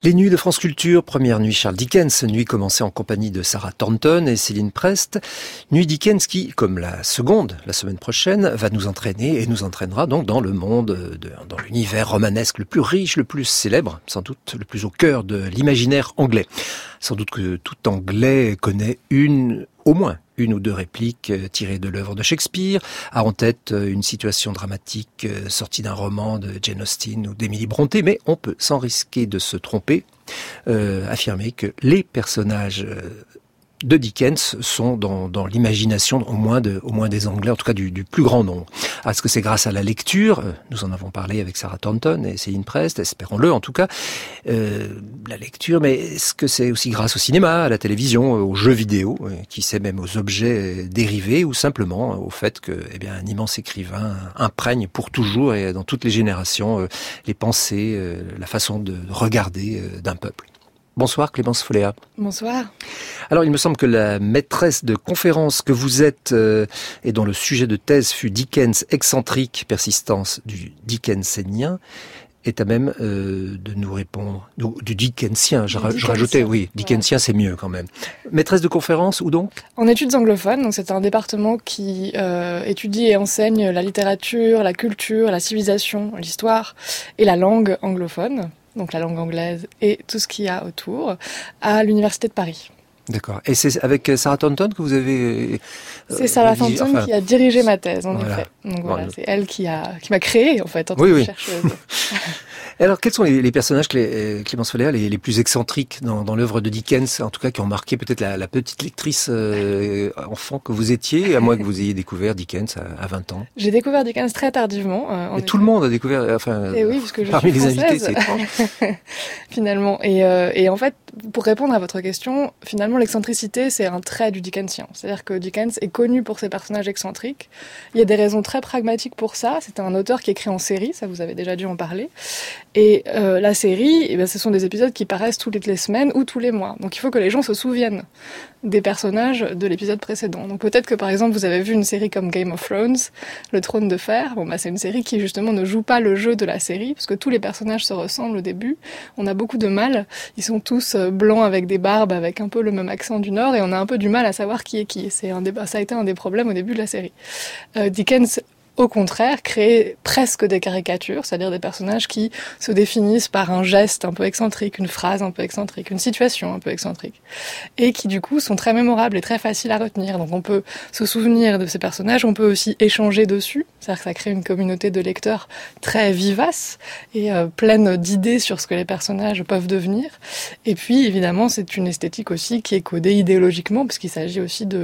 Les nuits de France Culture, première nuit Charles Dickens, nuit commencée en compagnie de Sarah Thornton et Céline Prest. Nuit Dickens qui, comme la seconde, la semaine prochaine, va nous entraîner et nous entraînera donc dans le monde, dans l'univers romanesque le plus riche, le plus célèbre, sans doute le plus au cœur de l'imaginaire anglais. Sans doute que tout Anglais connaît au moins une ou deux répliques tirées de l'œuvre de Shakespeare, a en tête une situation dramatique sortie d'un roman de Jane Austen ou d'Emily Brontë, mais on peut, sans risquer de se tromper, affirmer que les personnages de Dickens sont dans l'imagination au moins des Anglais, en tout cas du plus grand nombre. Est-ce que c'est grâce à la lecture? Nous en avons parlé avec Sarah Thornton et Céline Prest, espérons-le en tout cas, la lecture, mais est-ce que c'est aussi grâce au cinéma, à la télévision, aux jeux vidéo, qui sait même aux objets dérivés, ou simplement au fait que un immense écrivain imprègne pour toujours et dans toutes les générations les pensées, la façon de regarder d'un peuple? Bonsoir Clémence Folléa. Bonsoir. Alors il me semble que la maîtresse de conférence que vous êtes et dont le sujet de thèse fut Dickens excentrique, persistance du Dickensénien, est à même de nous répondre. Du Dickensien, je rajoutais, oui, Dickensien c'est mieux quand même. Maîtresse de conférence, où donc? En études anglophones, donc c'est un département qui étudie et enseigne la littérature, la culture, la civilisation, l'histoire et la langue anglophone, donc la langue anglaise et tout ce qu'il y a autour, à l'Université de Paris. D'accord. Et c'est avec Sarah Thornton que vous avez... c'est Sarah Thornton qui a dirigé ma thèse, en effet. Donc voilà, c'est elle qui m'a créée, en fait, en tant que chercheuse. Alors, quels sont les personnages, Clémence Folléa, les plus excentriques dans l'œuvre de Dickens, en tout cas qui ont marqué peut-être la petite lectrice enfant que vous étiez, à moins que vous ayez découvert Dickens à 20 ans? J'ai découvert Dickens très tardivement. Et tout le monde a découvert, et oui, parce que parmi je suis les invités, française, c'est étrange. Finalement. Et en fait, pour répondre à votre question, finalement, l'excentricité, c'est un trait du Dickensien. C'est-à-dire que Dickens est connu pour ses personnages excentriques. Il y a des raisons très pragmatiques pour ça. C'est un auteur qui écrit en série, ça vous avez déjà dû en parler. Et la série, ce sont des épisodes qui paraissent toutes les semaines ou tous les mois. Donc il faut que les gens se souviennent des personnages de l'épisode précédent. Donc peut-être que par exemple vous avez vu une série comme Game of Thrones, Le Trône de Fer. C'est une série qui justement ne joue pas le jeu de la série, parce que tous les personnages se ressemblent au début. On a beaucoup de mal. Ils sont tous blancs avec des barbes, avec un peu le même accent du Nord, et on a un peu du mal à savoir qui est qui. Ça a été un des problèmes au début de la série. Dickens, au contraire, créer presque des caricatures, c'est-à-dire des personnages qui se définissent par un geste un peu excentrique, une phrase un peu excentrique, une situation un peu excentrique, et qui du coup sont très mémorables et très faciles à retenir. Donc on peut se souvenir de ces personnages, on peut aussi échanger dessus, c'est-à-dire que ça crée une communauté de lecteurs très vivace et pleine d'idées sur ce que les personnages peuvent devenir. Et puis évidemment c'est une esthétique aussi qui est codée idéologiquement, puisqu'il s'agit aussi de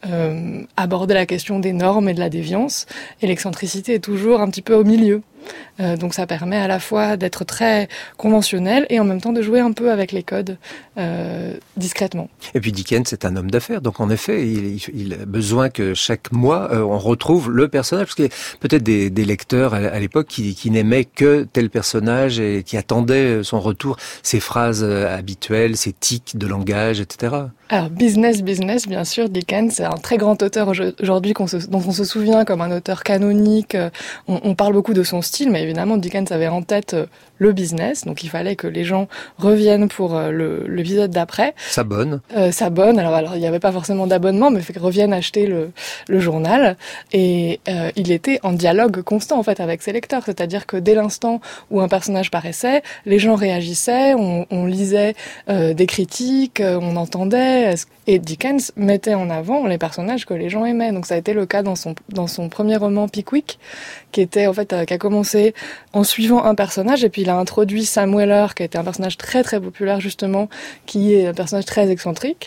aborder la question des normes et de la déviance, et l'excentricité est toujours un petit peu au milieu. Donc ça permet à la fois d'être très conventionnel et en même temps de jouer un peu avec les codes discrètement. Et puis Dickens est un homme d'affaires, donc en effet il a besoin que chaque mois on retrouve le personnage, parce qu'il y a peut-être des lecteurs à l'époque qui n'aimaient que tel personnage et qui attendaient son retour, ses phrases habituelles, ses tics de langage, etc. Alors business, bien sûr, Dickens c'est un très grand auteur aujourd'hui dont on se souvient comme un auteur canonique. On parle beaucoup de son style, mais évidemment Dickens avait en tête le business, donc il fallait que les gens reviennent pour l'épisode d'après. S'abonnent. Alors il n'y avait pas forcément d'abonnement, mais qu'ils reviennent acheter le journal. Et il était en dialogue constant en fait avec ses lecteurs, c'est-à-dire que dès l'instant où un personnage paraissait, les gens réagissaient, on lisait des critiques, on entendait. Et Dickens mettait en avant les personnages que les gens aimaient. Donc ça a été le cas dans son premier roman Pickwick, qui a commencé en suivant un personnage, et puis il a introduit Sam Weller, qui a été un personnage très très populaire justement, qui est un personnage très excentrique.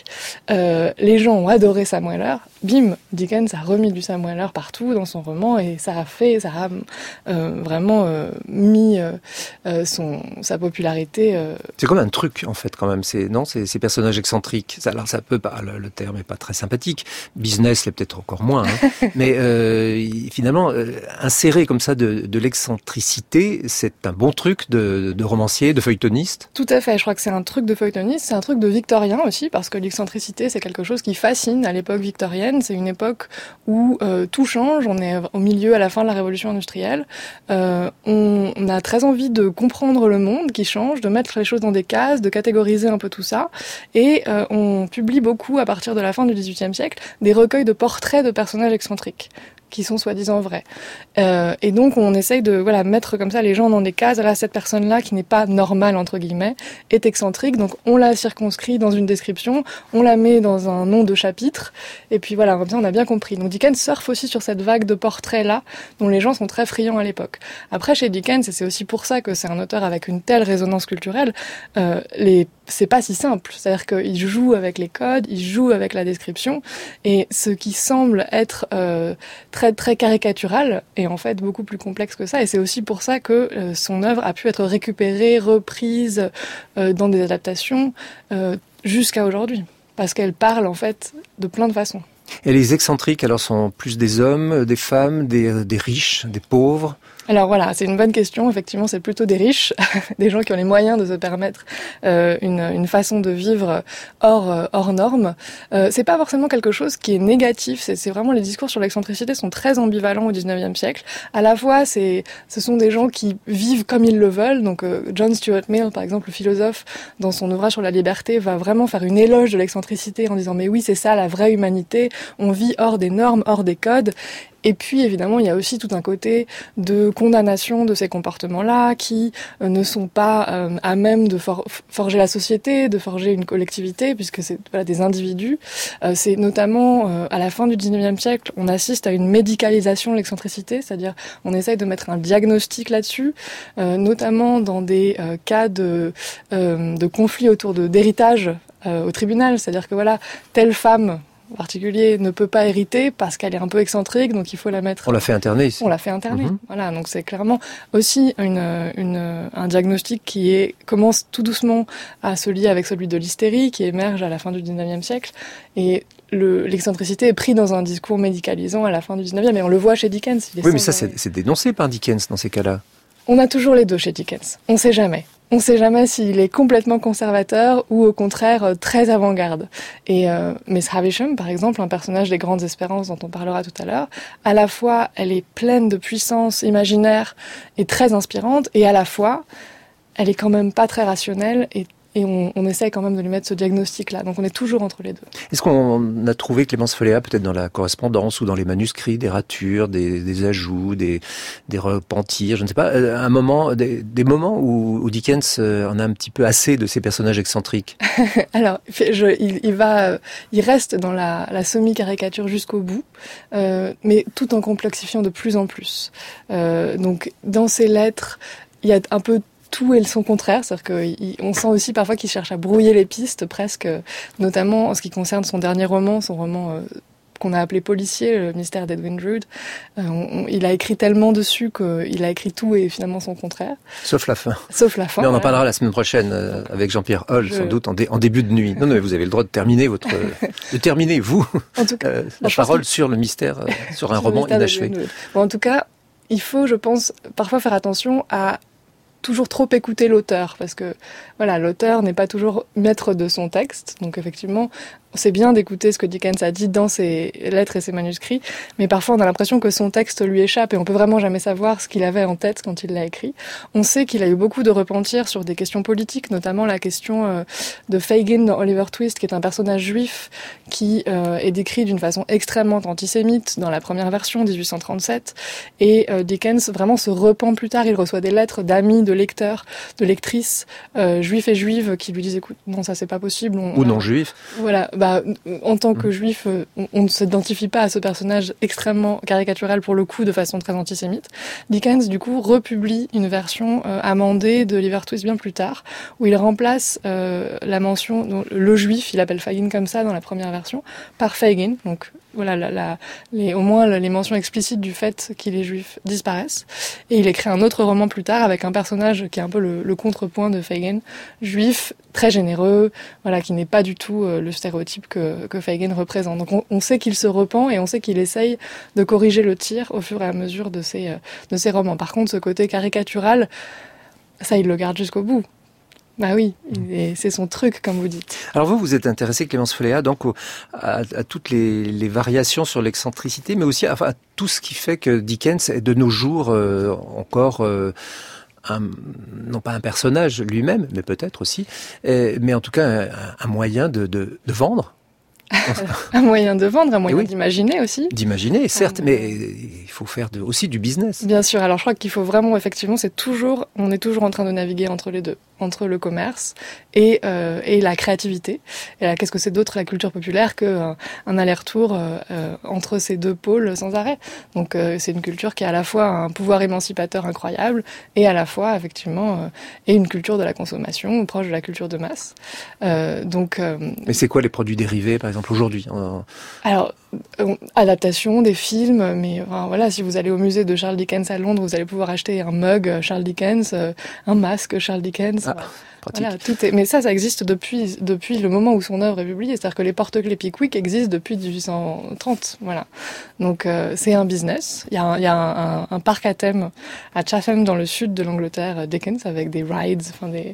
Les gens ont adoré Sam Weller. Bim, Dickens a remis du Sam Weller partout dans son roman, et ça a vraiment mis sa popularité. C'est comme un truc en fait quand même. Ces personnages excentriques. Alors ça peut pas, le terme est pas très sympathique. Business l'est peut-être encore moins. Mais finalement insérer comme ça de l'excentricité, c'est un bon truc de romancier, de feuilletoniste. Tout à fait. Je crois que c'est un truc de feuilletoniste, c'est un truc de victorien aussi, parce que l'excentricité c'est quelque chose qui fascine à l'époque victorienne. Dickens, c'est une époque où tout change, on est au milieu, à la fin de la révolution industrielle, on a très envie de comprendre le monde qui change, de mettre les choses dans des cases, de catégoriser un peu tout ça, et on publie beaucoup, à partir de la fin du XVIIIe siècle, des recueils de portraits de personnages excentriques qui sont soi-disant vrais. Et donc on essaye de mettre comme ça les gens dans des cases. Là, cette personne-là, qui n'est pas normale, entre guillemets, est excentrique, donc on la circonscrit dans une description, on la met dans un nom de chapitre, et puis voilà, comme ça on a bien compris. Donc Dickens surfe aussi sur cette vague de portraits-là, dont les gens sont très friands à l'époque. Après, chez Dickens, et c'est aussi pour ça que c'est un auteur avec une telle résonance culturelle, c'est pas si simple. C'est-à-dire qu'il joue avec les codes, il joue avec la description, et ce qui semble être très très caricatural est en fait beaucoup plus complexe que ça. Et c'est aussi pour ça que son œuvre a pu être récupérée, reprise dans des adaptations jusqu'à aujourd'hui. Parce qu'elle parle en fait de plein de façons. Et les excentriques, alors, sont plus des hommes, des femmes, des riches, des pauvres? Alors voilà, c'est une bonne question. Effectivement, c'est plutôt des riches, des gens qui ont les moyens de se permettre une façon de vivre hors norme. C'est pas forcément quelque chose qui est négatif. C'est vraiment, les discours sur l'excentricité sont très ambivalents au XIXe siècle. À la fois, ce sont des gens qui vivent comme ils le veulent. Donc John Stuart Mill, par exemple, le philosophe, dans son ouvrage sur la liberté, va vraiment faire une éloge de l'excentricité en disant mais oui, c'est ça la vraie humanité. On vit hors des normes, hors des codes. Et puis, évidemment, il y a aussi tout un côté de condamnation de ces comportements-là qui ne sont pas à même de forger la société, de forger une collectivité, puisque c'est des individus. C'est notamment, à la fin du XIXe siècle, on assiste à une médicalisation de l'excentricité, c'est-à-dire on essaye de mettre un diagnostic là-dessus, notamment dans des cas de conflits autour d'héritage au tribunal. C'est-à-dire que telle femme en particulier ne peut pas hériter parce qu'elle est un peu excentrique, donc il faut la mettre... On l'a fait interner ici. On l'a fait interner, Voilà, donc c'est clairement aussi un diagnostic qui commence tout doucement à se lier avec celui de l'hystérie, qui émerge à la fin du 19e siècle, et l'excentricité est prise dans un discours médicalisant à la fin du 19e, et on le voit chez Dickens. Oui, mais ça c'est dénoncé par Dickens dans ces cas-là. On a toujours les deux chez Dickens, on sait jamais. On ne sait jamais s'il est complètement conservateur ou au contraire très avant-garde. Et Miss Havisham, par exemple, un personnage des Grandes Espérances dont on parlera tout à l'heure, à la fois elle est pleine de puissance imaginaire et très inspirante, et à la fois elle est quand même pas très rationnelle et on essaye quand même de lui mettre ce diagnostic-là. Donc on est toujours entre les deux. Est-ce qu'on a trouvé Clémence Folléa, peut-être dans la correspondance ou dans les manuscrits, des ratures, des ajouts, des repentirs, je ne sais pas, des moments où Dickens en a un petit peu assez de ces personnages excentriques? Alors, il reste dans la semi-caricature jusqu'au bout, mais tout en complexifiant de plus en plus. Donc dans ses lettres, il y a un peu tout et son contraire, c'est-à-dire qu'on sent aussi parfois qu'il cherche à brouiller les pistes presque, notamment en ce qui concerne son dernier roman, son roman qu'on a appelé Policier, le mystère d'Edwin Drood. Il a écrit tellement dessus qu'il a écrit tout et finalement son contraire. Sauf la fin. Sauf la fin. Mais on en parlera la semaine prochaine avec Jean-Pierre Holl, sans doute en début de nuit. Non, mais vous avez le droit de terminer vous, en tout cas, la parole sur le mystère, sur un roman inachevé. Bon, en tout cas, il faut, je pense, parfois faire attention à toujours trop écouter l'auteur, parce que l'auteur n'est pas toujours maître de son texte, donc effectivement c'est bien d'écouter ce que Dickens a dit dans ses lettres et ses manuscrits, mais parfois on a l'impression que son texte lui échappe et on peut vraiment jamais savoir ce qu'il avait en tête quand il l'a écrit. On sait qu'il a eu beaucoup de repentir sur des questions politiques, notamment la question de Fagin dans Oliver Twist, qui est un personnage juif qui est décrit d'une façon extrêmement antisémite dans la première version, 1837, et Dickens vraiment se repent plus tard. Il reçoit des lettres d'amis, de lecteurs, de lectrices juifs et juives qui lui disent écoute, non, ça c'est pas possible. Ou non juifs. Voilà. En tant que juif, on ne s'identifie pas à ce personnage extrêmement caricatural pour le coup, de façon très antisémite. Dickens, du coup, republie une version amendée de Oliver Twist bien plus tard, où il remplace la mention, le juif, il appelle Fagin comme ça dans la première version, par Fagin. Donc au moins les mentions explicites du fait qu'il est juif disparaissent. Et il écrit un autre roman plus tard avec un personnage qui est un peu le contrepoint de Fagin, juif, très généreux, qui n'est pas du tout le stéréotype que Fagin représente. Donc on sait qu'il se repent et on sait qu'il essaye de corriger le tir au fur et à mesure de ses romans. Par contre, ce côté caricatural, ça il le garde jusqu'au bout. Bah oui, et c'est son truc, comme vous dites. Alors vous êtes intéressée, Clémence Folléa, donc à toutes les variations sur l'excentricité, mais aussi à tout ce qui fait que Dickens est de nos jours encore non pas un personnage lui-même, mais peut-être aussi, mais en tout cas un moyen de vendre. Un moyen de vendre, un moyen d'imaginer aussi. D'imaginer, certes, mais il faut faire aussi du business. Bien sûr, alors je crois qu'il faut vraiment, effectivement, on est toujours en train de naviguer entre les deux, entre le commerce et la créativité. Et là, qu'est-ce que c'est d'autre la culture populaire qu'un aller-retour entre ces deux pôles sans arrêt. Donc c'est une culture qui a à la fois un pouvoir émancipateur incroyable et à la fois, effectivement, et une culture de la consommation proche de la culture de masse. Mais c'est quoi les produits dérivés, par exemple, aujourd'hui? Alors, adaptation des films, mais voilà, si vous allez au musée de Charles Dickens à Londres, vous allez pouvoir acheter un mug Charles Dickens, un masque Charles Dickens. Pratique. Voilà, mais ça existe depuis le moment où son œuvre est publiée. C'est-à-dire que les porte-clés Pickwick existent depuis 1830. Voilà. Donc c'est un business. Il y a un parc à thème à Chatham dans le sud de l'Angleterre, Dickens, avec des rides, des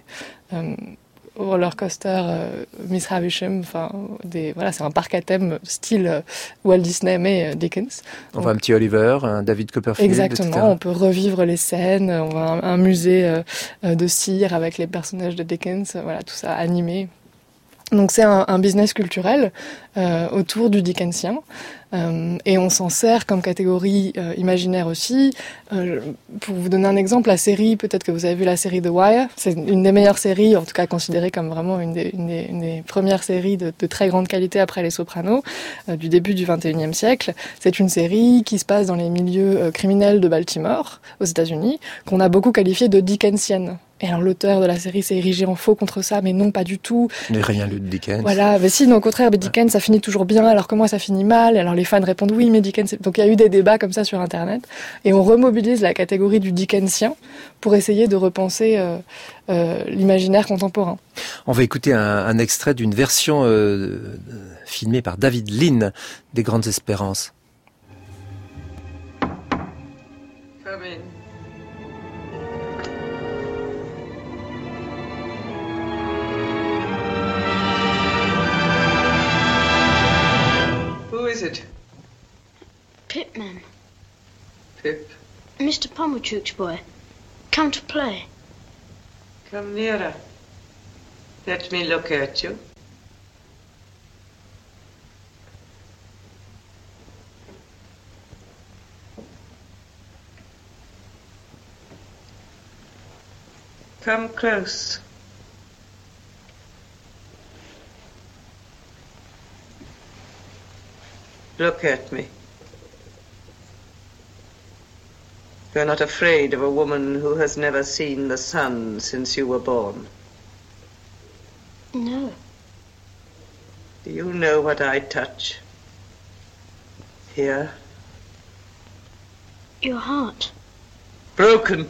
roller coaster Miss Havisham, c'est un parc à thème style Walt Disney mais Dickens. On va un petit Oliver, un David Copperfield, exactement, etc. On peut revivre les scènes, on va un musée de cire avec les personnages de Dickens, voilà, tout ça animé. Donc c'est un business culturel autour du Dickensien. Et on s'en sert comme catégorie imaginaire aussi. Pour vous donner un exemple, la série, peut-être que vous avez vu la série The Wire, c'est une des meilleures séries, en tout cas considérée comme vraiment une des premières séries de très grande qualité après Les Sopranos, du début du XXIe siècle. C'est une série qui se passe dans les milieux criminels de Baltimore, aux États-Unis, qu'on a beaucoup qualifiée de dickensienne. Et alors l'auteur de la série s'est érigé en faux contre ça, mais non, pas du tout. Mais rien lu de Dickens. Voilà, mais si, au contraire, Dickens, ça finit toujours bien, alors que moi, ça finit mal. Alors les fans répondent oui, mais Dickens... Donc il y a eu des débats comme ça sur Internet. Et on remobilise la catégorie du Dickensien pour essayer de repenser l'imaginaire contemporain. On va écouter un extrait d'une version filmée par David Lean des Grandes Espérances. Come in. Who is it? Pip, ma'am. Pip. Mr. Pumblechook's boy. Come to play. Come nearer. Let me look at you. Come close. Look at me. You're not afraid of a woman who has never seen the sun since you were born. No. Do you know what I touch? Here? Your heart. Broken.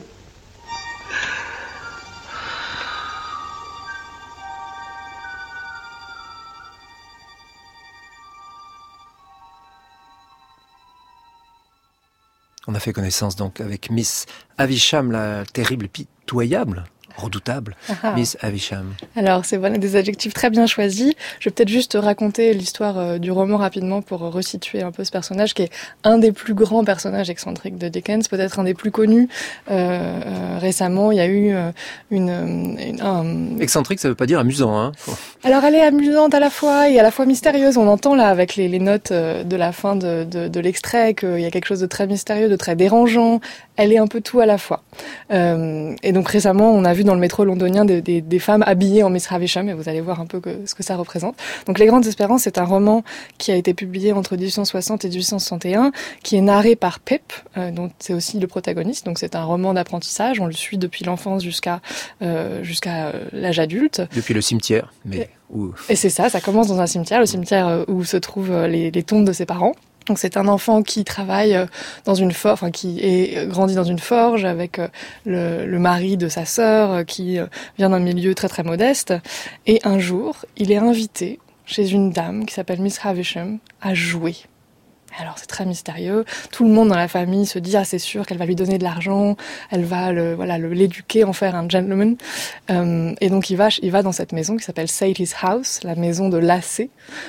On a fait connaissance donc avec Miss Havisham, la terrible, pitoyable, redoutable, Miss Havisham. Alors, c'est voilà, des adjectifs très bien choisis. Je vais peut-être juste raconter l'histoire du roman rapidement pour resituer un peu ce personnage qui est un des plus grands personnages excentriques de Dickens, peut-être un des plus connus. Récemment, il y a eu Excentrique, ça veut pas dire amusant, hein. Alors, elle est amusante à la fois et à la fois mystérieuse. On entend là, avec les notes de la fin de l'extrait, qu'il y a quelque chose de très mystérieux, de très dérangeant. Elle est un peu tout à la fois. Et donc, récemment, on a vu dans le métro londonien des femmes habillées en Miss Havisham, et vous allez voir un peu ce que ça représente. Donc Les Grandes Espérances, c'est un roman qui a été publié entre 1860 et 1861, qui est narré par Pip, dont c'est aussi le protagoniste. Donc c'est un roman d'apprentissage, on le suit depuis l'enfance jusqu'à l'âge adulte. Depuis le cimetière, mais où... Et c'est ça commence dans un cimetière, le cimetière où se trouvent les tombes de ses parents. Donc c'est un enfant qui travaille dans une forge, qui est grandi dans une forge avec le mari de sa sœur qui vient d'un milieu très très modeste. Et un jour, il est invité chez une dame qui s'appelle Miss Havisham à jouer Alors c'est très mystérieux. Tout le monde dans la famille se dit c'est sûr qu'elle va lui donner de l'argent, elle va l'éduquer, en faire un gentleman. Et donc il va dans cette maison qui s'appelle Sadie's House, la maison de Lacey,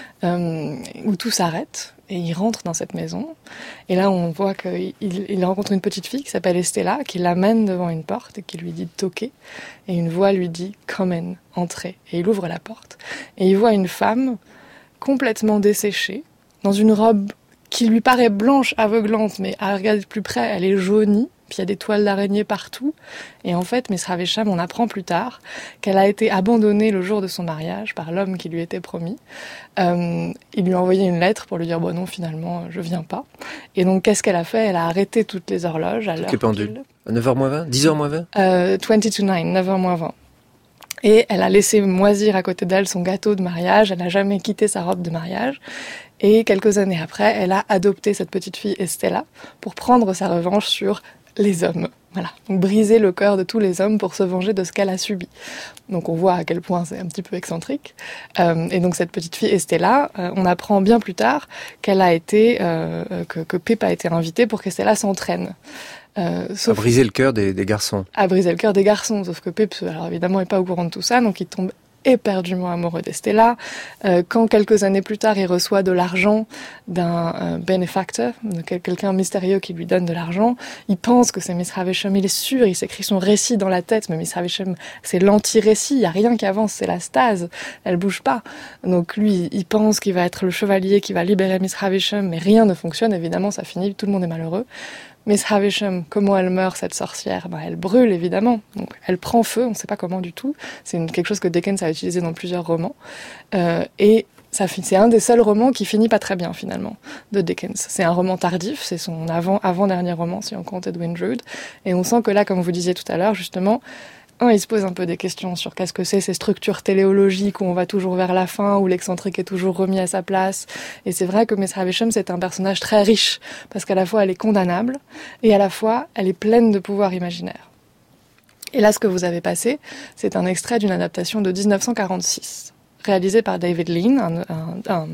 où tout s'arrête. Et il rentre dans cette maison. Et là on voit qu'il rencontre une petite fille qui s'appelle Estella, qui l'amène devant une porte et qui lui dit de toquer. Et une voix lui dit come in, entrez. Et il ouvre la porte. Et il voit une femme complètement desséchée, dans une robe qui lui paraît blanche, aveuglante, mais à regarder de plus près, elle est jaunie, puis il y a des toiles d'araignée partout. Et en fait, Miss Havisham, on apprend plus tard qu'elle a été abandonnée le jour de son mariage par l'homme qui lui était promis. Il lui a envoyé une lettre pour lui dire « Bon non, finalement, je viens pas ». Et donc, qu'est-ce qu'elle a fait ? Elle a arrêté toutes les horloges à l'heure les pendules. À 9h moins 20 10h moins 20 20 to 9, 9h moins 20. Et elle a laissé moisir à côté d'elle son gâteau de mariage, elle n'a jamais quitté sa robe de mariage. Et quelques années après, elle a adopté cette petite fille Estella pour prendre sa revanche sur les hommes. Voilà, donc briser le cœur de tous les hommes pour se venger de ce qu'elle a subi. Donc on voit à quel point c'est un petit peu excentrique. Et donc cette petite fille Estella, on apprend bien plus tard qu'elle a été, que Pip a été invité pour qu'Estella s'entraîne. À briser le cœur des garçons. À briser le cœur des garçons, sauf que Pip, alors évidemment, est pas au courant de tout ça, donc il tombe éperdument amoureux d'Estella. Quand quelques années plus tard, il reçoit de l'argent d'un benefactor, quelqu'un mystérieux qui lui donne de l'argent, il pense que c'est Miss Havisham, il est sûr, il s'écrit son récit dans la tête, mais Miss Havisham, c'est l'anti-récit, il n'y a rien qui avance, c'est la stase, elle bouge pas. Donc lui, il pense qu'il va être le chevalier qui va libérer Miss Havisham, mais rien ne fonctionne, évidemment, ça finit, tout le monde est malheureux. Miss Havisham, comment elle meurt, cette sorcière ? Elle brûle, évidemment. Donc, elle prend feu, on ne sait pas comment du tout. C'est quelque chose que Dickens a utilisé dans plusieurs romans. Et c'est un des seuls romans qui finit pas très bien, finalement, de Dickens. C'est un roman tardif, c'est son avant-dernier roman, si on compte Edwin Drood. Et on sent que là, comme vous disiez tout à l'heure, justement, il se pose un peu des questions sur qu'est-ce que c'est ces structures téléologiques où on va toujours vers la fin, où l'excentrique est toujours remis à sa place. Et c'est vrai que Miss Havisham, c'est un personnage très riche, parce qu'à la fois elle est condamnable, et à la fois elle est pleine de pouvoirs imaginaires. Et là, ce que vous avez passé, c'est un extrait d'une adaptation de 1946, réalisée par David Lean, un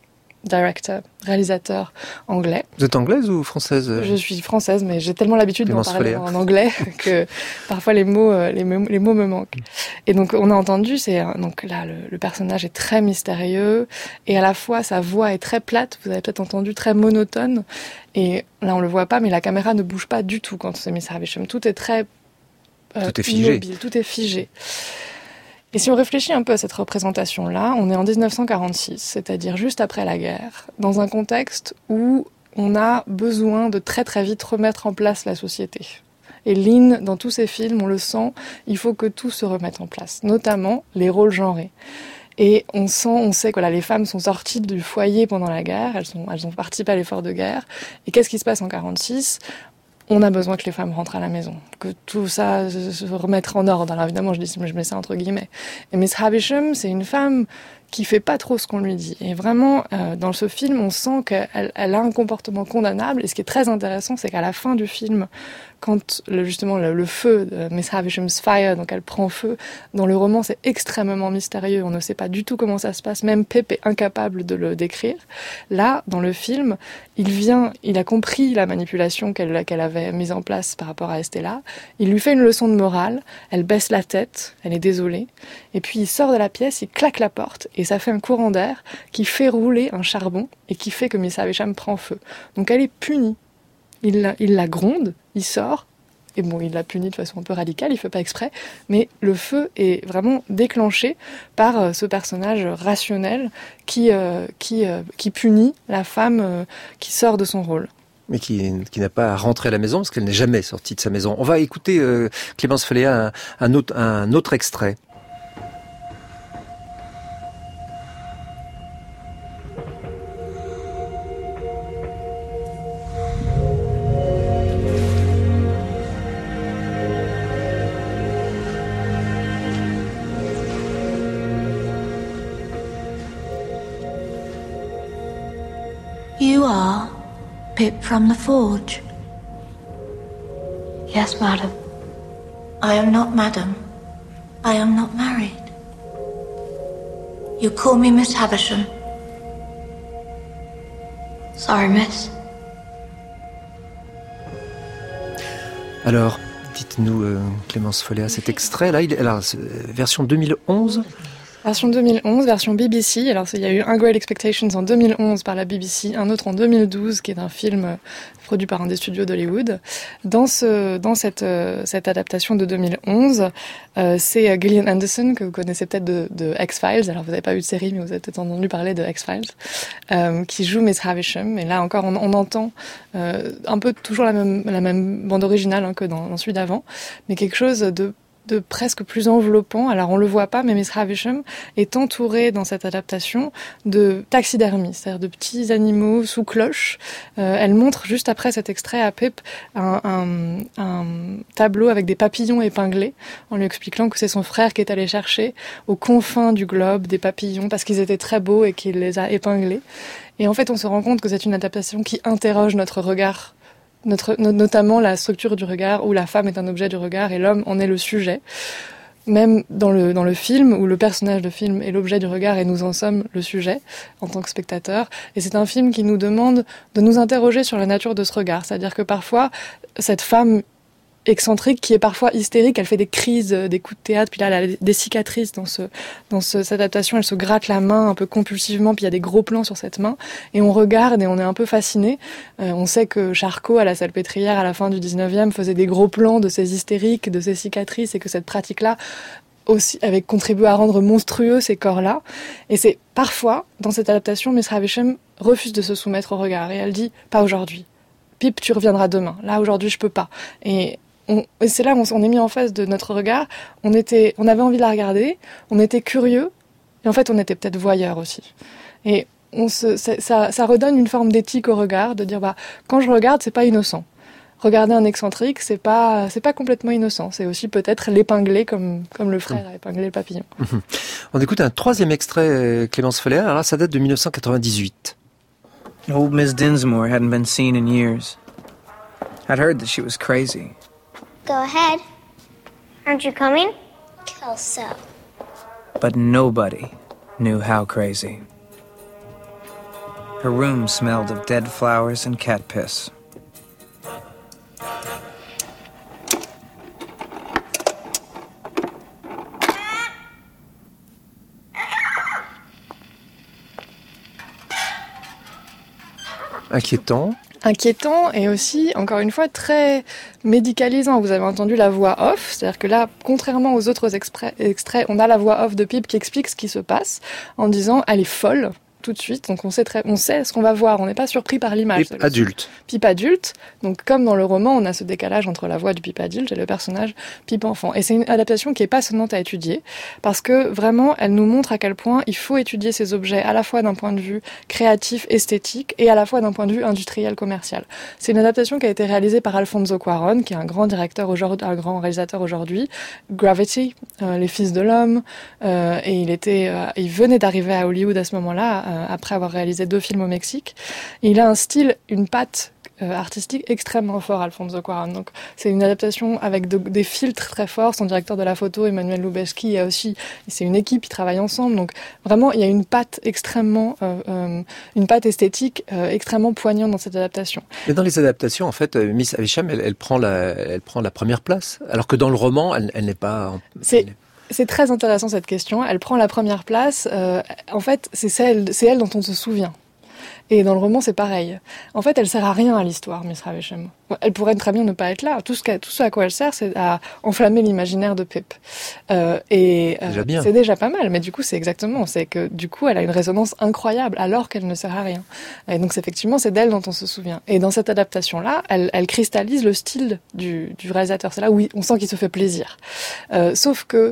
réalisateur anglais. Vous êtes anglaise ou française ? Je suis française, mais j'ai tellement l'habitude d'en parler en anglais que parfois les mots me manquent. Et donc on a entendu, donc là le personnage est très mystérieux et à la fois sa voix est très plate. Vous avez peut-être entendu, très monotone. Et là on le voit pas, mais la caméra ne bouge pas du tout quand c'est Miss Havisham. Tout est très tout est figé. Immobile, tout est figé. Et si on réfléchit un peu à cette représentation-là, on est en 1946, c'est-à-dire juste après la guerre, dans un contexte où on a besoin de très très vite remettre en place la société. Et Lean, dans tous ses films, on le sent, il faut que tout se remette en place, notamment les rôles genrés. Et on sait que les femmes sont sorties du foyer pendant la guerre, elles ont participé à l'effort de guerre. Et qu'est-ce qui se passe en 1946 ? On a besoin que les femmes rentrent à la maison, que tout ça se remette en ordre. Alors évidemment, je mets ça entre guillemets. Et Miss Havisham, c'est une femme qui fait pas trop ce qu'on lui dit. Et vraiment, dans ce film, on sent qu'elle a un comportement condamnable. Et ce qui est très intéressant, c'est qu'à la fin du film, quand justement le feu de Miss Havisham's Fire, donc elle prend feu, dans le roman, c'est extrêmement mystérieux. On ne sait pas du tout comment ça se passe. Même Pip est incapable de le décrire. Là, dans le film, il a compris la manipulation qu'elle avait mise en place par rapport à Estella. Il lui fait une leçon de morale. Elle baisse la tête. Elle est désolée. Et puis, il sort de la pièce, il claque la porte. Et ça fait un courant d'air qui fait rouler un charbon et qui fait que Miss Havisham prend feu. Donc, elle est punie. Il la gronde, il sort, et bon, il la punit de façon un peu radicale, il fait pas exprès, mais le feu est vraiment déclenché par ce personnage rationnel qui punit la femme qui sort de son rôle. Mais qui n'a pas à rentrer à la maison, parce qu'elle n'est jamais sortie de sa maison. On va écouter Clémence Féléa un autre extrait. You are Pip from the Forge? Yes, madam. I am not madam. I am not married. You call me Miss Havisham. Sorry, miss. Alors, dites-nous, Clémence Folléa, cet extrait-là, version 2011. Version 2011, version BBC. Alors, il y a eu un Great Expectations en 2011 par la BBC, un autre en 2012 qui est un film produit par un des studios d'Hollywood. Dans cette adaptation de 2011, c'est Gillian Anderson, que vous connaissez peut-être de X-Files. Alors, vous n'avez pas eu de série, mais vous avez peut-être entendu parler de X-Files, qui joue Miss Havisham. Et là encore, on entend un peu toujours la même bande originale que dans celui d'avant, mais quelque chose de presque plus enveloppant. Alors on le voit pas, mais Miss Havisham est entourée dans cette adaptation de taxidermies, c'est-à-dire de petits animaux sous cloche. Elle montre juste après cet extrait à Pip un tableau avec des papillons épinglés, en lui expliquant que c'est son frère qui est allé chercher aux confins du globe des papillons parce qu'ils étaient très beaux et qu'il les a épinglés. Et en fait, on se rend compte que c'est une adaptation qui interroge notre regard, notamment la structure du regard, où la femme est un objet du regard et l'homme en est le sujet. Même dans le film, où le personnage de film est l'objet du regard et nous en sommes le sujet, en tant que spectateur. Et c'est un film qui nous demande de nous interroger sur la nature de ce regard. C'est-à-dire que parfois, cette femme excentrique, qui est parfois hystérique, elle fait des crises, des coups de théâtre, puis là elle a des cicatrices dans cette adaptation, elle se gratte la main un peu compulsivement, puis il y a des gros plans sur cette main, et on regarde et on est un peu fasciné. On sait que Charcot, à la Salpêtrière, à la fin du 19e, faisait des gros plans de ces hystériques, de ces cicatrices, et que cette pratique-là aussi avait contribué à rendre monstrueux ces corps-là. Et c'est parfois, dans cette adaptation, Miss Havisham refuse de se soumettre au regard, et elle dit « pas aujourd'hui. Pip, tu reviendras demain. Là, aujourd'hui, je peux pas. » Et c'est là où on est mis en face de notre regard. On avait envie de la regarder, on était curieux, et en fait, on était peut-être voyeurs aussi. Et ça redonne une forme d'éthique au regard, de dire, quand je regarde, c'est pas innocent. Regarder un excentrique, c'est pas complètement innocent. C'est aussi peut-être l'épingler comme le frère a épinglé le papillon. On écoute un troisième extrait, Clémence Folléa. Alors là, ça date de 1998. Old Miss Dinsmore hadn't been seen in years. I'd heard that she was crazy. Go ahead. Aren't you coming? Kill so. But nobody knew how crazy. Her room smelled of dead flowers and cat piss. Inquiétant et aussi, encore une fois, très médicalisant. Vous avez entendu la voix off, c'est-à-dire que là, contrairement aux autres extraits, on a la voix off de Pip qui explique ce qui se passe en disant « elle est folle ». Tout de suite, donc on sait ce qu'on va voir, on n'est pas surpris par l'image. Pip adulte, donc comme dans le roman, on a ce décalage entre la voix du Pip adulte et le personnage Pip enfant. Et c'est une adaptation qui est passionnante à étudier, parce que vraiment, elle nous montre à quel point il faut étudier ces objets à la fois d'un point de vue créatif, esthétique, et à la fois d'un point de vue industriel, commercial. C'est une adaptation qui a été réalisée par Alfonso Cuarón, qui est un grand un grand réalisateur aujourd'hui. Gravity, Les Fils de l'Homme, et il venait d'arriver à Hollywood à ce moment-là, après avoir réalisé 2 films au Mexique. Et il a un style, une patte artistique extrêmement fort, Alfonso Cuarón. Donc c'est une adaptation avec des filtres très forts. Son directeur de la photo, Emmanuel Lubezki, c'est une équipe, ils travaillent ensemble. Donc vraiment, il y a une patte une patte esthétique extrêmement poignante dans cette adaptation. Mais dans les adaptations, en fait, Miss Havisham, elle prend la première place, alors que dans le roman, elle n'est pas. C'est très intéressant cette question. Elle prend la première place. En fait, c'est elle dont on se souvient. Et dans le roman, c'est pareil. En fait, elle sert à rien à l'histoire, Miss Havisham. Elle pourrait très bien ne pas être là. Tout ce à quoi elle sert, c'est à enflammer l'imaginaire de Pip. C'est déjà pas mal. Mais du coup, c'est que du coup, elle a une résonance incroyable, alors qu'elle ne sert à rien. Et donc, effectivement, c'est d'elle dont on se souvient. Et dans cette adaptation-là, elle cristallise le style du réalisateur. C'est là où on sent qu'il se fait plaisir. Sauf que,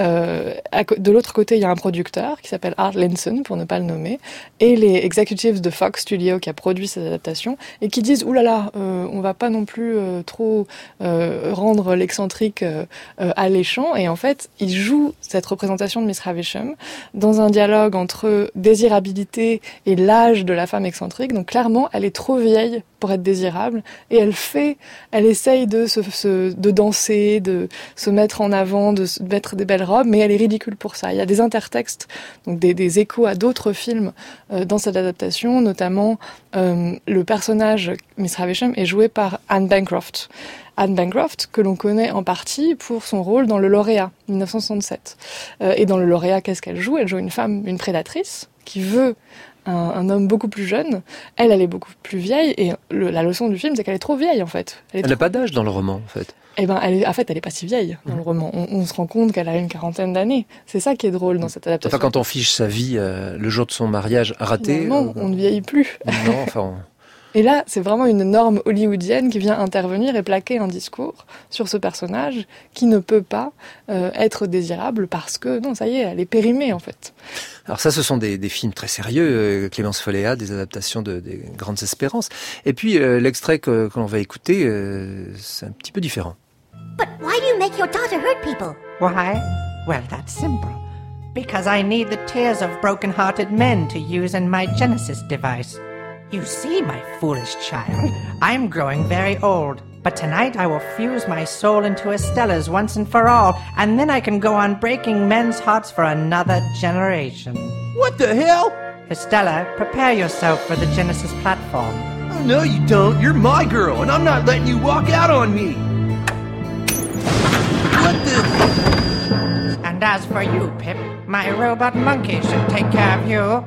de l'autre côté, il y a un producteur qui s'appelle Art Linson, pour ne pas le nommer, et les executives de Fox Studio qui a produit cette adaptation, et qui disent, oulala, on va pas non plus trop rendre l'excentrique alléchant. Et en fait, il joue cette représentation de Miss Havisham dans un dialogue entre désirabilité et l'âge de la femme excentrique. Donc clairement, elle est trop vieille pour être désirable, et elle essaye de danser, de se mettre en avant, de mettre des belles robes, mais elle est ridicule pour ça. Il y a des intertextes, donc des échos à d'autres films dans cette adaptation, notamment le personnage Miss Havisham est joué par Anne Bancroft. Anne Bancroft, que l'on connaît en partie pour son rôle dans Le Lauréat, 1967. Et dans Le Lauréat, qu'est-ce qu'elle joue ? Elle joue une femme, une prédatrice, qui veut un homme beaucoup plus jeune. Elle est beaucoup plus vieille, et la leçon du film, c'est qu'elle est trop vieille, en fait. Elle n'a pas d'âge dans le roman, en fait. Eh ben, elle est pas si vieille dans le roman. On se rend compte qu'elle a une 40aine d'années. C'est ça qui est drôle dans cette adaptation. Enfin, quand on fiche sa vie le jour de son mariage raté... Non, on ne vieillit plus. Non, enfin... Et là, c'est vraiment une norme hollywoodienne qui vient intervenir et plaquer un discours sur ce personnage qui ne peut pas être désirable parce que, non, ça y est, elle est périmée, en fait. Alors ça, ce sont des films très sérieux, Clémence Folléa, des adaptations des Grandes Espérances. Et puis, l'extrait que l'on va écouter, c'est un petit peu différent. But why do you make your daughter hurt people? Why? Well, that's simple. Because I need the tears of broken-hearted men to use in my Genesis device. You see, my foolish child, I'm growing very old. But tonight I will fuse my soul into Estella's once and for all, and then I can go on breaking men's hearts for another generation. What the hell? Estella, prepare yourself for the Genesis platform. Oh, no, you don't. You're my girl, and I'm not letting you walk out on me. What the... And as for you, Pip, my robot monkey should take care of you.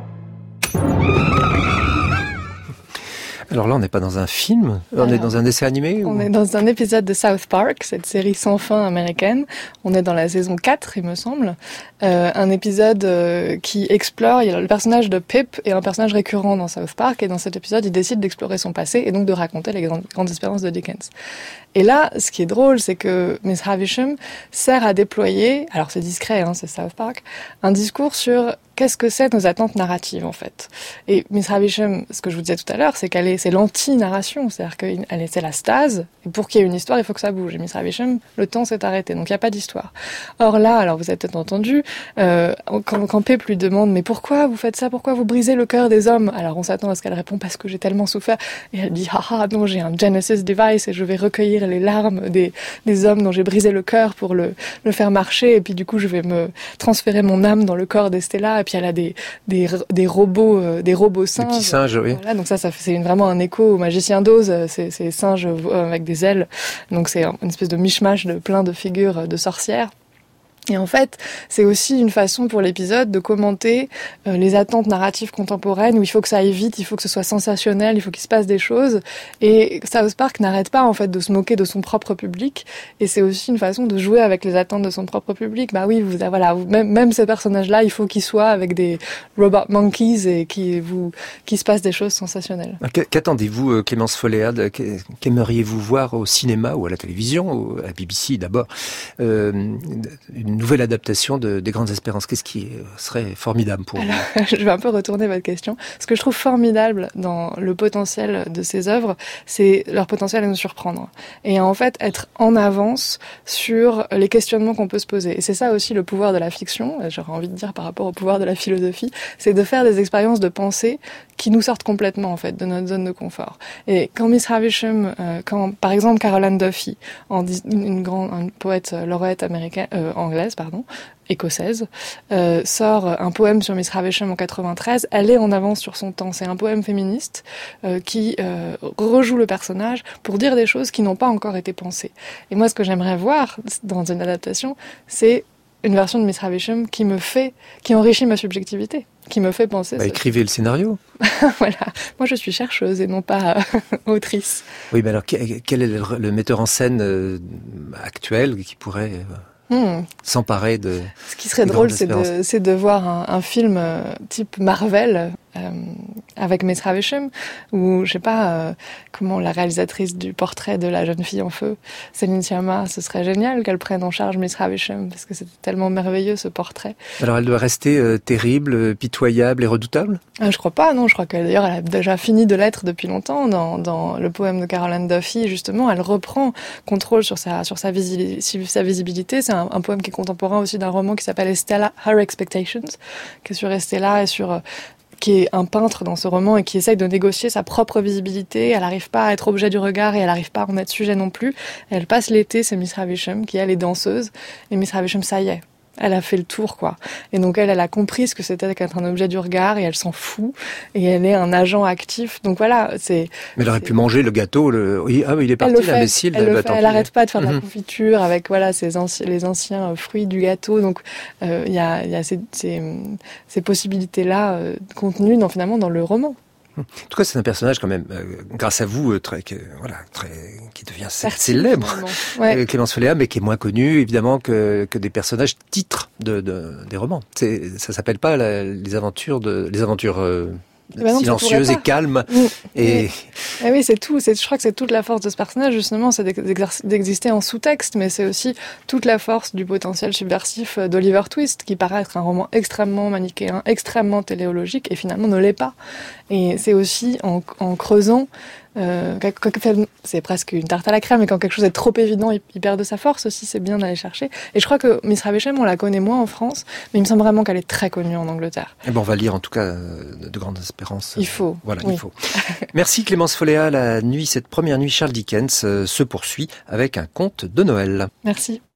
Alors là, on n'est pas dans un film, on est dans un dessin animé On est dans un épisode de South Park, cette série sans fin américaine. On est dans la saison 4, il me semble. Un épisode qui explore, il y a le personnage de Pip est un personnage récurrent dans South Park, et dans cet épisode, il décide d'explorer son passé et donc de raconter les grandes espérances de Dickens. Et là, ce qui est drôle, c'est que Miss Havisham sert à déployer, alors c'est discret, hein, c'est South Park, un discours sur qu'est-ce que c'est nos attentes narratives, en fait. Et Miss Havisham, ce que je vous disais tout à l'heure, c'est c'est l'anti-narration, c'est-à-dire que c'est la stase, et pour qu'il y ait une histoire, il faut que ça bouge. Et Miss Havisham, le temps s'est arrêté, donc il n'y a pas d'histoire. Or là, alors vous avez peut-être entendu, quand Pip lui demande « Mais pourquoi vous faites ça ? Pourquoi vous brisez le cœur des hommes ?» Alors on s'attend à ce qu'elle réponde « Parce que j'ai tellement souffert. » Et elle dit « Ah non, j'ai un Genesis device et je vais recueillir les larmes des hommes dont j'ai brisé le cœur pour le faire marcher, et puis du coup je vais me transférer mon âme dans le corps d'Estella. » Et puis elle a des robots singes. Des petits singes, oui. Voilà, donc ça c'est vraiment un écho au Magicien d'Oz, ces singes avec des ailes. Donc c'est une espèce de mishmash de plein de figures de sorcières. Et en fait, c'est aussi une façon pour l'épisode de commenter les attentes narratives contemporaines où il faut que ça aille vite, il faut que ce soit sensationnel, il faut qu'il se passe des choses. Et South Park n'arrête pas en fait de se moquer de son propre public. Et c'est aussi une façon de jouer avec les attentes de son propre public. Bah oui, même ces personnages-là, il faut qu'ils soient avec des robot monkeys et qu'il se passe des choses sensationnelles. Qu'attendez-vous, Clémence Folléa, qu'aimeriez-vous voir au cinéma ou à la télévision, à la BBC d'abord, une nouvelle adaptation des Grandes Espérances? Qu'est-ce qui serait formidable pour vous? Je vais un peu retourner votre question. Ce que je trouve formidable dans le potentiel de ces œuvres, c'est leur potentiel à nous surprendre. Et en fait, être en avance sur les questionnements qu'on peut se poser. Et c'est ça aussi le pouvoir de la fiction, j'aurais envie de dire par rapport au pouvoir de la philosophie, c'est de faire des expériences de pensée qui nous sortent complètement en fait de notre zone de confort. Et quand Miss Havisham, quand par exemple Carol Ann Duffy, une poète lauréate américaine, anglaise, écossaise, sort un poème sur Miss Havisham en 93, elle est en avance sur son temps. C'est un poème féministe qui rejoue le personnage pour dire des choses qui n'ont pas encore été pensées. Et moi, ce que j'aimerais voir dans une adaptation, c'est une version de Miss Havisham qui enrichit ma subjectivité, qui me fait penser. Écrivez le scénario. Voilà. Moi, je suis chercheuse et non pas autrice. Oui, mais alors quel est le metteur en scène actuel qui pourrait s'emparer de... Ce qui serait drôle, c'est de voir un film type Marvel avec Miss Havisham, ou je sais pas comment la réalisatrice du portrait de la jeune fille en feu, Céline Sciamma, ce serait génial qu'elle prenne en charge Miss Havisham parce que c'était tellement merveilleux ce portrait. Alors elle doit rester terrible, pitoyable et redoutable? Je crois pas, non. Je crois qu'elle d'ailleurs elle a déjà fini de l'être depuis longtemps. Dans le poème de Carol Ann Duffy, justement, elle reprend contrôle sur sa visibilité. C'est un poème qui est contemporain aussi d'un roman qui s'appelle Estella, Her Expectations, qui est sur Estella et qui est un peintre dans ce roman et qui essaye de négocier sa propre visibilité. Elle n'arrive pas à être objet du regard et elle n'arrive pas à en être sujet non plus. Elle passe l'été, c'est Miss Havisham qui, elle, est danseuse. Et Miss Havisham, ça y est. Elle a fait le tour, quoi. Et donc elle a compris ce que c'était qu'être un objet du regard, et elle s'en fout, et elle est un agent actif. Donc voilà, c'est... Mais elle aurait pu manger le gâteau, oui, il est parti, l'imbécile. Elle arrête pas de faire de la confiture avec, voilà, les anciens fruits du gâteau. Donc, il y a ces possibilités-là, contenues finalement dans le roman. En tout cas, c'est un personnage quand même, grâce à vous, qui devient célèbre, ouais. Clémence Folléa, mais qui est moins connu, évidemment, que des personnages titres des romans. Ça s'appelle pas les aventures silencieuses et calmes. Et oui, c'est tout. Je crois que c'est toute la force de ce personnage, justement, c'est d'exister en sous-texte, mais c'est aussi toute la force du potentiel subversif d'Oliver Twist, qui paraît être un roman extrêmement manichéen, extrêmement téléologique, et finalement ne l'est pas. Et c'est aussi en creusant, c'est presque une tarte à la crème, mais quand quelque chose est trop évident, il perd de sa force aussi, c'est bien d'aller chercher. Et je crois que Miss Havisham, on la connaît moins en France, mais il me semble vraiment qu'elle est très connue en Angleterre. Et on va lire en tout cas de grandes espérances. Il faut. Voilà, oui. Il faut. Merci Clémence Folléa. Cette première nuit Charles Dickens se poursuit avec un conte de Noël. Merci.